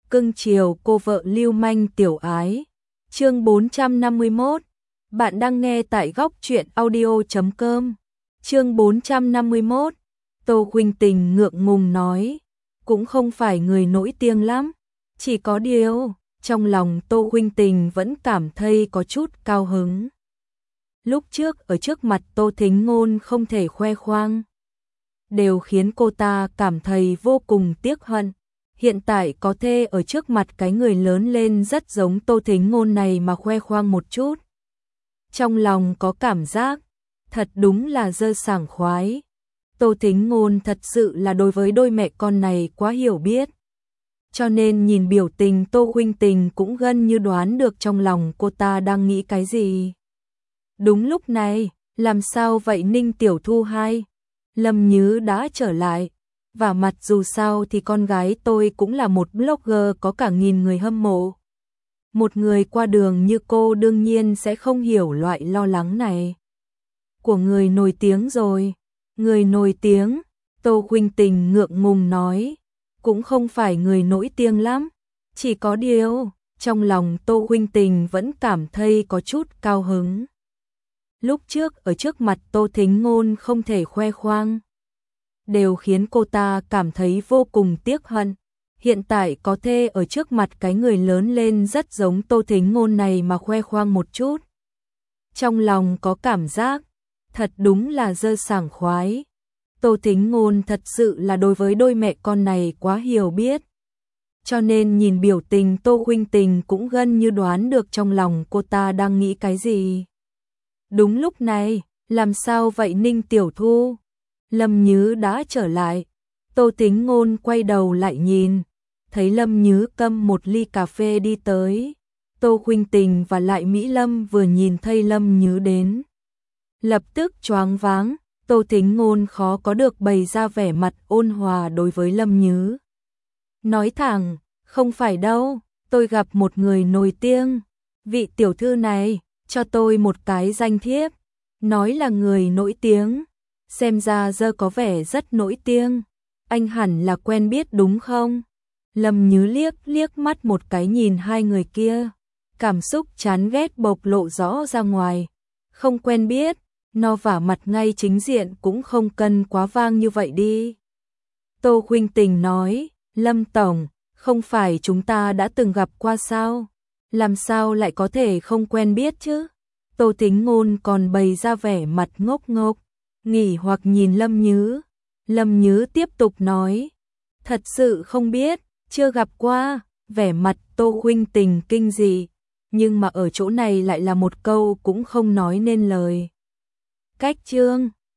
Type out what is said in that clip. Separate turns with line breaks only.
cưng chiều cô vợ lưu manh tiểu ái. Chương 451. Bạn đang nghe tại góc truyện audio.com. Chương 451. Tô Khuynh Tình ngượng ngùng nói, cũng không phải người nổi tiếng lắm, chỉ có điều, trong lòng Tô Khuynh Tình vẫn cảm thấy có chút cao hứng. Lúc trước ở trước mặt Tô Thính Ngôn không thể khoe khoang, đều khiến cô ta cảm thấy vô cùng tiếc hận. Hiện tại có thể ở trước mặt cái người lớn lên rất giống Tô Thính Ngôn này mà khoe khoang một chút. Trong lòng có cảm giác, thật đúng là dơ sảng khoái. Tô Thính Ngôn thật sự là đối với đôi mẹ con này quá hiểu biết. Cho nên nhìn biểu tình Tô Khuynh Tình cũng gần như đoán được trong lòng cô ta đang nghĩ cái gì. Đúng lúc này, làm sao vậy Ninh Tiểu Thu hai? Lâm Nhứ đã trở lại. Và mặt dù sao thì con gái tôi cũng là một blogger có cả nghìn người hâm mộ. Một người qua đường như cô đương nhiên sẽ không hiểu loại lo lắng này. Của người nổi tiếng rồi. Người nổi tiếng, Tô Khuynh Tình ngượng ngùng nói, cũng không phải người nổi tiếng lắm, chỉ có điều, trong lòng Tô Khuynh Tình vẫn cảm thấy có chút cao hứng. Lúc trước ở trước mặt Tô Thính Ngôn không thể khoe khoang, đều khiến cô ta cảm thấy vô cùng tiếc hận. Hiện tại có thể ở trước mặt cái người lớn lên rất giống Tô Thính Ngôn này mà khoe khoang một chút. Trong lòng có cảm giác, thật đúng là dơ sảng khoái. Tô Thính Ngôn thật sự là đối với đôi mẹ con này quá hiểu biết. Cho nên nhìn biểu tình Tô Khuynh Tình cũng gần như đoán được trong lòng cô ta đang nghĩ cái gì. Đúng lúc này, làm sao vậy Ninh Tiểu Thu? Lâm Nhứ đã trở lại. Tô Thính Ngôn quay đầu lại nhìn, thấy Lâm Nhứ cầm một ly cà phê đi tới. Tô Khuynh Tình và lại Mỹ Lâm vừa nhìn thấy Lâm Nhứ đến, lập tức choáng váng. Tô Thính Ngôn khó có được bày ra vẻ mặt ôn hòa đối với Lâm Nhứ. Nói thẳng, không phải đâu, tôi gặp một người nổi tiếng. Vị tiểu thư này, cho tôi một cái danh thiếp. Nói là người nổi tiếng, xem ra giờ có vẻ rất nổi tiếng. Anh hẳn là quen biết đúng không? Lâm Nhứ liếc mắt một cái nhìn hai người kia. Cảm xúc chán ghét bộc lộ rõ ra ngoài. Không quen biết. Nó vả mặt ngay chính diện cũng không cần quá vang như vậy đi. Tô Khuynh Tình nói, Lâm Tổng, không phải chúng ta đã từng gặp qua sao? Làm sao lại có thể không quen biết chứ? Tô Thính Ngôn còn bày ra vẻ mặt ngốc ngốc, nghỉ hoặc nhìn Lâm Nhứ. Lâm Nhứ tiếp tục nói, thật sự không biết, chưa gặp qua. Vẻ mặt Tô Khuynh Tình kinh dị, nhưng mà ở chỗ này lại là một câu cũng không nói nên lời. Cách chương